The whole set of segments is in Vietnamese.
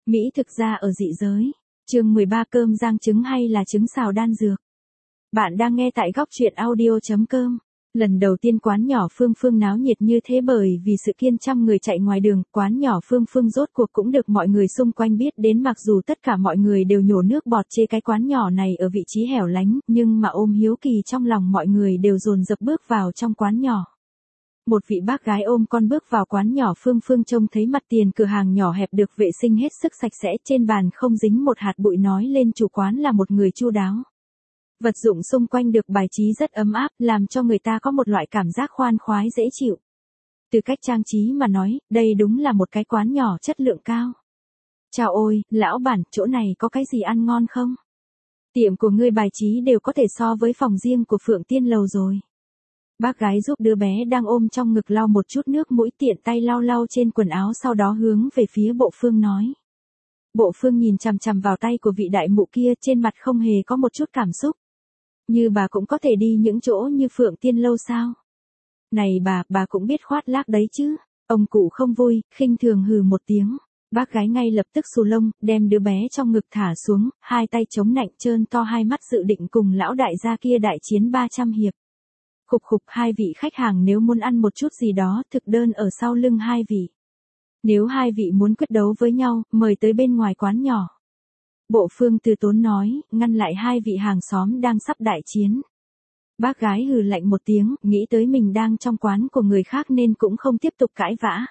Mỹ thực ra ở dị giới. Chương 13 cơm rang trứng hay là trứng xào đan dược. Bạn đang nghe tại góc truyện audio.com. Lần đầu tiên quán nhỏ Phương Phương náo nhiệt như thế bởi vì sự kiên trăm người chạy ngoài đường, quán nhỏ Phương Phương rốt cuộc cũng được mọi người xung quanh biết đến, mặc dù tất cả mọi người đều nhổ nước bọt chê cái quán nhỏ này ở vị trí hẻo lánh, nhưng mà ôm hiếu kỳ trong lòng mọi người đều dồn dập bước vào trong quán nhỏ. Một vị bác gái ôm con bước vào quán nhỏ Phương Phương, trông thấy mặt tiền cửa hàng nhỏ hẹp được vệ sinh hết sức sạch sẽ, trên bàn không dính một hạt bụi, nói lên chủ quán là một người chu đáo. Vật dụng xung quanh được bài trí rất ấm áp, làm cho người ta có một loại cảm giác khoan khoái dễ chịu. Từ cách trang trí mà nói, đây đúng là một cái quán nhỏ chất lượng cao. Chào ôi, lão bản, chỗ này có cái gì ăn ngon không? Tiệm của ngươi bài trí đều có thể so với phòng riêng của Phượng Tiên Lầu rồi. Bác gái giúp đứa bé đang ôm trong ngực lau một chút nước mũi, tiện tay lau lau trên quần áo, sau đó hướng về phía Bộ Phương nói. Bộ Phương nhìn chằm chằm vào tay của vị đại mụ kia, trên mặt không hề có một chút cảm xúc. Như bà cũng có thể đi những chỗ như Phượng Tiên Lâu sao? Này bà cũng biết khoác lác đấy chứ. Ông cụ không vui, khinh thường hừ một tiếng. Bác gái ngay lập tức xù lông, đem đứa bé trong ngực thả xuống, hai tay chống nạnh trơn to hai mắt, dự định cùng lão đại gia kia đại chiến 300 hiệp. Khục khục, hai vị khách hàng nếu muốn ăn một chút gì đó, thực đơn ở sau lưng hai vị. Nếu hai vị muốn quyết đấu với nhau, mời tới bên ngoài quán nhỏ. Bộ Phương từ tốn nói, ngăn lại hai vị hàng xóm đang sắp đại chiến. Bác gái hừ lạnh một tiếng, nghĩ tới mình đang trong quán của người khác nên cũng không tiếp tục cãi vã.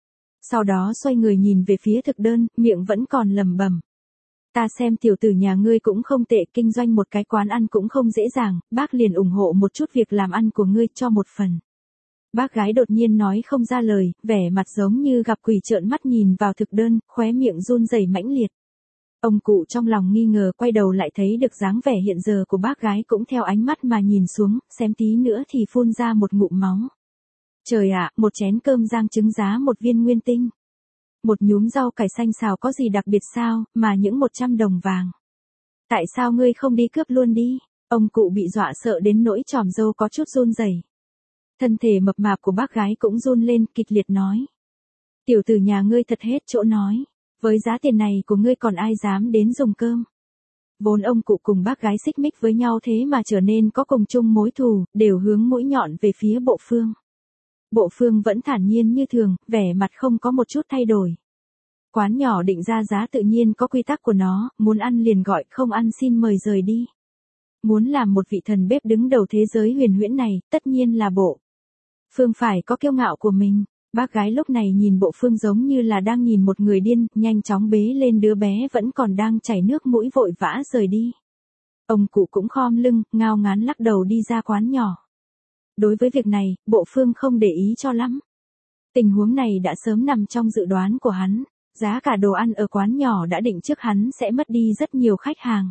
Sau đó xoay người nhìn về phía thực đơn, miệng vẫn còn lẩm bẩm. Ta xem tiểu tử nhà ngươi cũng không tệ, kinh doanh một cái quán ăn cũng không dễ dàng, bác liền ủng hộ một chút việc làm ăn của ngươi, cho một phần. Bác gái đột nhiên nói không ra lời, vẻ mặt giống như gặp quỷ, trợn mắt nhìn vào thực đơn, khóe miệng run rẩy mãnh liệt. Ông cụ trong lòng nghi ngờ, quay đầu lại thấy được dáng vẻ hiện giờ của bác gái, cũng theo ánh mắt mà nhìn xuống, xém tí nữa thì phun ra một ngụm máu. Trời ạ, một chén cơm rang trứng giá 1 viên nguyên tinh. Một nhúm rau cải xanh xào có gì đặc biệt sao, mà những 100 đồng vàng. Tại sao ngươi không đi cướp luôn đi? Ông cụ bị dọa sợ đến nỗi chòm râu có chút run rẩy. Thân thể mập mạp của bác gái cũng run lên, kịch liệt nói. Tiểu tử nhà ngươi thật hết chỗ nói. Với giá tiền này của ngươi còn ai dám đến dùng cơm. Vốn ông cụ cùng bác gái xích mích với nhau, thế mà trở nên có cùng chung mối thù, đều hướng mũi nhọn về phía Bộ Phương. Bộ Phương vẫn thản nhiên như thường, vẻ mặt không có một chút thay đổi. Quán nhỏ định ra giá tự nhiên có quy tắc của nó, muốn ăn liền gọi, không ăn xin mời rời đi. Muốn làm một vị thần bếp đứng đầu thế giới huyền huyễn này, tất nhiên là Bộ Phương phải có kiêu ngạo của mình. Bác gái lúc này nhìn Bộ Phương giống như là đang nhìn một người điên, nhanh chóng bế lên đứa bé vẫn còn đang chảy nước mũi, vội vã rời đi. Ông cụ cũng khom lưng, ngao ngán lắc đầu đi ra quán nhỏ. Đối với việc này, Bộ Phương không để ý cho lắm. Tình huống này đã sớm nằm trong dự đoán của hắn. Giá cả đồ ăn ở quán nhỏ đã định trước hắn sẽ mất đi rất nhiều khách hàng.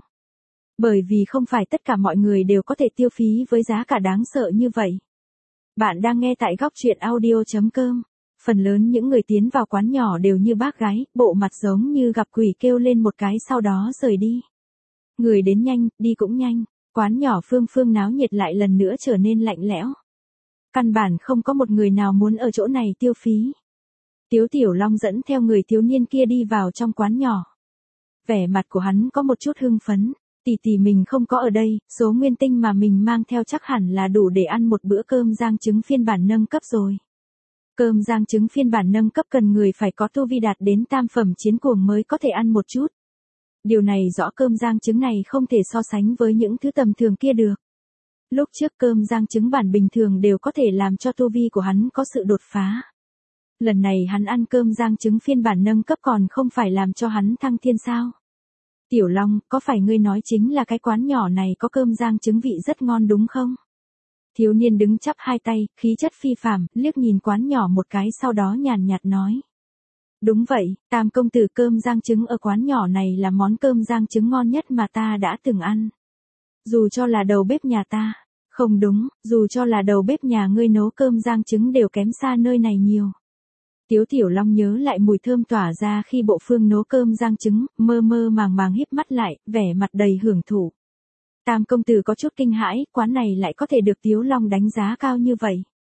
Bởi vì không phải tất cả mọi người đều có thể tiêu phí với giá cả đáng sợ như vậy. Bạn đang nghe tại góc truyện audio.com. Phần lớn những người tiến vào quán nhỏ đều như bác gái, bộ mặt giống như gặp quỷ, kêu lên một cái sau đó rời đi. Người đến nhanh, đi cũng nhanh. Quán nhỏ Phương Phương náo nhiệt lại lần nữa trở nên lạnh lẽo. Căn bản không có một người nào muốn ở chỗ này tiêu phí. Tiếu Tiểu Long dẫn theo người thiếu niên kia đi vào trong quán nhỏ. Vẻ mặt của hắn có một chút hưng phấn. Tỷ mình không có ở đây, số nguyên tinh mà mình mang theo chắc hẳn là đủ để ăn một bữa cơm rang trứng phiên bản nâng cấp rồi. Cơm rang trứng phiên bản nâng cấp cần người phải có tu vi đạt đến tam phẩm chiến cuồng mới có thể ăn một chút. Điều này rõ cơm rang trứng này không thể so sánh với những thứ tầm thường kia được. Lúc trước cơm rang trứng bản bình thường đều có thể làm cho tu vi của hắn có sự đột phá. Lần này hắn ăn cơm rang trứng phiên bản nâng cấp còn không phải làm cho hắn thăng thiên sao? Tiểu Long, có phải ngươi nói chính là cái quán nhỏ này có cơm rang trứng vị rất ngon đúng không? Thiếu niên đứng chắp hai tay, khí chất phi phàm, liếc nhìn quán nhỏ một cái sau đó nhàn nhạt nói. Đúng vậy, Tam công tử, cơm rang trứng ở quán nhỏ này là món cơm rang trứng ngon nhất mà ta đã từng ăn. Dù cho là đầu bếp nhà ta, không đúng, dù cho là đầu bếp nhà ngươi nấu cơm rang trứng đều kém xa nơi này nhiều. Tiếu Tiểu Long nhớ lại mùi thơm tỏa ra khi Bộ Phương nấu cơm rang trứng, mơ mơ màng màng híp mắt lại, vẻ mặt đầy hưởng thụ. Tam công tử có chút kinh hãi, quán này lại có thể được Tiếu Long đánh giá cao như vậy.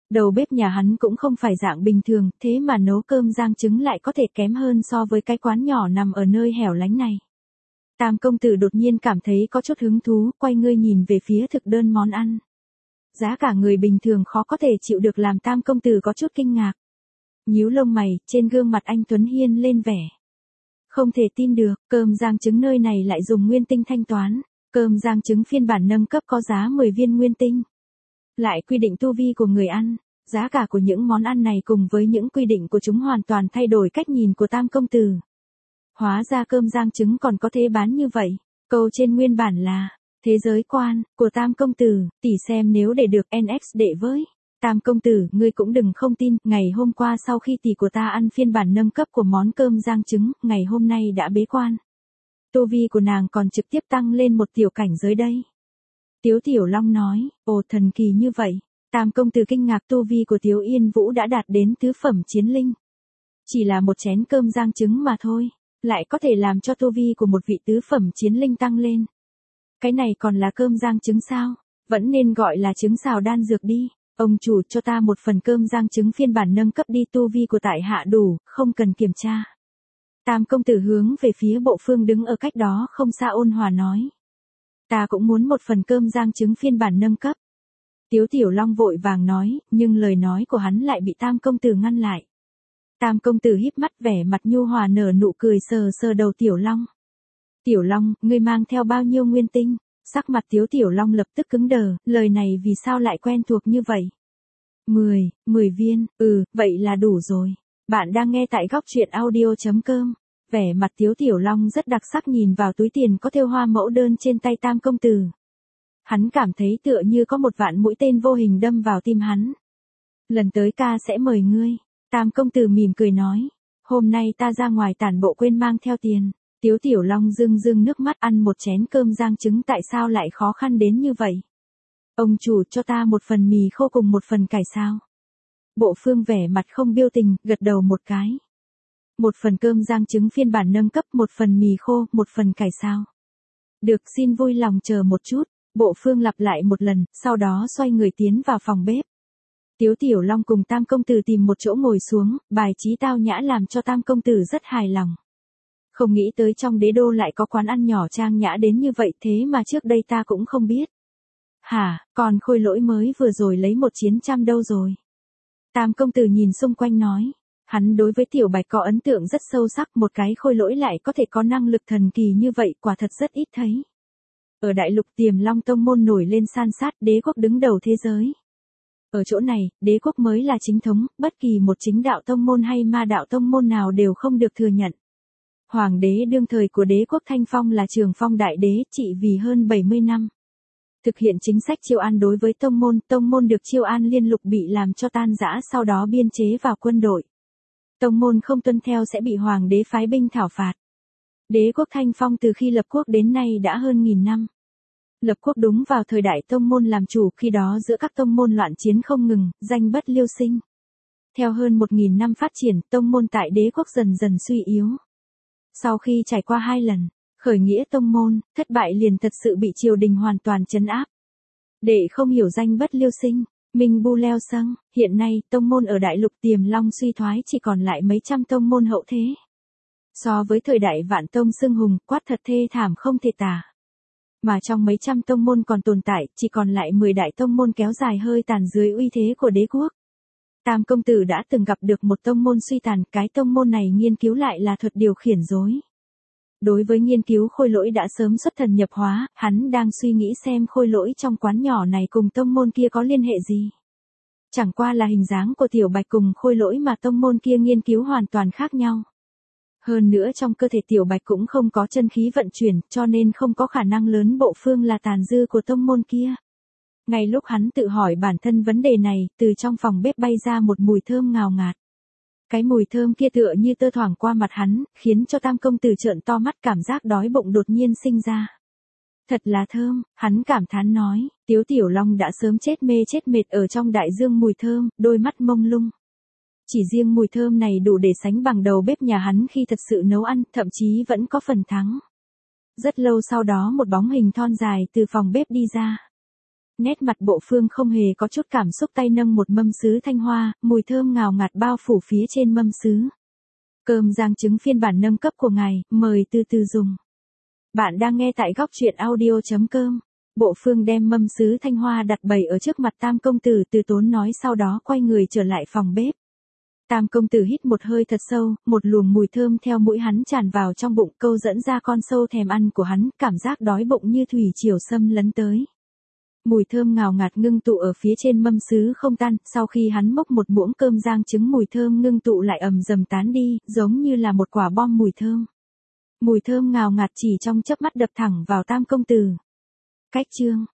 Đầu bếp nhà hắn cũng không phải dạng bình thường, thế mà nấu cơm rang trứng lại có thể kém hơn so với cái quán nhỏ nằm ở nơi hẻo lánh này. Tam công tử đột nhiên cảm thấy có chút hứng thú, quay người nhìn về phía thực đơn món ăn. Giá cả người bình thường khó có thể chịu được làm tam công tử có chút kinh ngạc. Nhíu lông mày, trên gương mặt anh Tuấn Hiên lên vẻ. Không thể tin được, cơm rang trứng nơi này lại dùng nguyên tinh thanh toán. Cơm rang trứng phiên bản nâng cấp có giá 10 viên nguyên tinh. Lại quy định tu vi của người ăn. Giá cả của những món ăn này cùng với những quy định của chúng hoàn toàn thay đổi cách nhìn của tam công tử. Hóa ra cơm rang trứng còn có thể bán như vậy. Câu trên nguyên bản là, thế giới quan, của tam công tử, tỉ xem nếu để được NX đệ với. Tam công tử, ngươi cũng đừng không tin, ngày hôm qua sau khi tỷ của ta ăn phiên bản nâng cấp của món cơm rang trứng, ngày hôm nay đã bế quan. Tu vi của nàng còn trực tiếp tăng lên một tiểu cảnh giới đây. Tiếu Tiểu Long nói, ồ thần kỳ như vậy. Tam công tử kinh ngạc tu vi của Tiếu Yên Vũ đã đạt đến tứ phẩm chiến linh. Chỉ là một chén cơm rang trứng mà thôi, lại có thể làm cho tu vi của một vị tứ phẩm chiến linh tăng lên. Cái này còn là cơm rang trứng sao? Vẫn nên gọi là trứng xào đan dược đi. Ông chủ cho ta một phần cơm rang trứng phiên bản nâng cấp đi, tu vi của tại hạ đủ, không cần kiểm tra. Tam công tử hướng về phía Bộ Phương đứng ở cách đó không xa ôn hòa nói. Ta cũng muốn một phần cơm rang trứng phiên bản nâng cấp. Tiếu Tiểu Long vội vàng nói, nhưng lời nói của hắn lại bị tam công tử ngăn lại. Tam công tử híp mắt vẻ mặt nhu hòa nở nụ cười sờ sờ đầu Tiểu Long. Tiểu Long, ngươi mang theo bao nhiêu nguyên tinh? Sắc mặt Tiếu Tiểu Long lập tức cứng đờ, lời này vì sao lại quen thuộc như vậy? 10 viên, vậy là đủ rồi. Bạn đang nghe tại góc truyện audio.com. Vẻ mặt Tiếu Tiểu Long rất đặc sắc nhìn vào túi tiền có thêu hoa mẫu đơn trên tay tam công tử. Hắn cảm thấy tựa như có một vạn mũi tên vô hình đâm vào tim hắn. Lần tới ca sẽ mời ngươi. Tam công tử mỉm cười nói. Hôm nay ta ra ngoài tản bộ quên mang theo tiền. Tiếu Tiểu Long rưng rưng nước mắt, ăn một chén cơm rang trứng tại sao lại khó khăn đến như vậy. Ông chủ cho ta một phần mì khô cùng một phần cải sao. Bộ Phương vẻ mặt không biểu tình, gật đầu một cái. Một phần cơm rang trứng phiên bản nâng cấp, một phần mì khô, một phần cải sao. Được, xin vui lòng chờ một chút. Bộ Phương lặp lại một lần, sau đó xoay người tiến vào phòng bếp. Tiếu Tiểu Long cùng tam công tử tìm một chỗ ngồi xuống, bài trí tao nhã làm cho tam công tử rất hài lòng. Không nghĩ tới trong đế đô lại có quán ăn nhỏ trang nhã đến như vậy, thế mà trước đây ta cũng không biết. Hả, còn Khôi Lỗi mới vừa rồi lấy 1.900 đâu rồi? Tam công tử nhìn xung quanh nói. Hắn đối với Tiểu Bạch có ấn tượng rất sâu sắc, một cái Khôi Lỗi lại có thể có năng lực thần kỳ như vậy, quả thật rất ít thấy. Ở đại lục Tiềm Long tông môn nổi lên san sát, đế quốc đứng đầu thế giới. Ở chỗ này, đế quốc mới là chính thống, bất kỳ một chính đạo tông môn hay ma đạo tông môn nào đều không được thừa nhận. Hoàng đế đương thời của đế quốc Thanh Phong là Trường Phong đại đế, trị vì hơn 70 năm. Thực hiện chính sách chiêu an đối với tông môn được chiêu an liên lục bị làm cho tan rã, sau đó biên chế vào quân đội. Tông môn không tuân theo sẽ bị hoàng đế phái binh thảo phạt. Đế quốc Thanh Phong từ khi lập quốc đến nay đã hơn 1000 năm. Lập quốc đúng vào thời đại tông môn làm chủ, khi đó giữa các tông môn loạn chiến không ngừng, danh bất liêu sinh. Theo hơn 1000 năm phát triển, tông môn tại đế quốc dần dần suy yếu. Sau khi trải qua 2 lần khởi nghĩa tông môn, thất bại liền thật sự bị triều đình hoàn toàn trấn áp. Để không hiểu danh bất liêu sinh, Minh Bu Leo Sâng, hiện nay tông môn ở đại lục Tiềm Long suy thoái, chỉ còn lại mấy trăm tông môn hậu thế. So với thời đại Vạn Tông xưng hùng, quát thật thê thảm không thể tả. Mà trong mấy trăm tông môn còn tồn tại, chỉ còn lại 10 đại tông môn kéo dài hơi tàn dưới uy thế của đế quốc. Tam công tử đã từng gặp được một tông môn suy tàn, cái tông môn này nghiên cứu lại là thuật điều khiển rối. Đối với nghiên cứu Khôi Lỗi đã sớm xuất thần nhập hóa, hắn đang suy nghĩ xem Khôi Lỗi trong quán nhỏ này cùng tông môn kia có liên hệ gì. Chẳng qua là hình dáng của Tiểu Bạch cùng Khôi Lỗi mà tông môn kia nghiên cứu hoàn toàn khác nhau. Hơn nữa trong cơ thể Tiểu Bạch cũng không có chân khí vận chuyển, cho nên không có khả năng lớn Bộ Phương là tàn dư của tông môn kia. Ngay lúc hắn tự hỏi bản thân vấn đề này, từ trong phòng bếp bay ra một mùi thơm ngào ngạt. Cái mùi thơm kia tựa như tơ thoảng qua mặt hắn, khiến cho tam công tử trợn to mắt, cảm giác đói bụng đột nhiên sinh ra. Thật là thơm, hắn cảm thán nói, Tiếu Tiểu Long đã sớm chết mê chết mệt ở trong đại dương mùi thơm, đôi mắt mông lung. Chỉ riêng mùi thơm này đủ để sánh bằng đầu bếp nhà hắn khi thật sự nấu ăn, thậm chí vẫn có phần thắng. Rất lâu sau đó một bóng hình thon dài từ phòng bếp đi ra. Nét mặt Bộ Phương không hề có chút cảm xúc, tay nâng một mâm sứ thanh hoa, mùi thơm ngào ngạt bao phủ phía trên mâm sứ. Cơm rang trứng phiên bản nâng cấp của ngài, mời từ từ dùng. Bạn đang nghe tại góc truyện audio.com. Bộ Phương đem mâm sứ thanh hoa đặt bày ở trước mặt Tam công tử, từ tốn nói, sau đó quay người trở lại phòng bếp. Tam công tử hít một hơi thật sâu, một luồng mùi thơm theo mũi hắn tràn vào trong bụng, câu dẫn ra con sâu thèm ăn của hắn, cảm giác đói bụng như thủy triều xâm lấn tới. Mùi thơm ngào ngạt ngưng tụ ở phía trên mâm sứ không tan, sau khi hắn mốc một muỗng cơm rang trứng, mùi thơm ngưng tụ lại ầm dầm tán đi, giống như là một quả bom mùi thơm. Mùi thơm ngào ngạt chỉ trong chớp mắt đập thẳng vào Tam công tử. Cách chương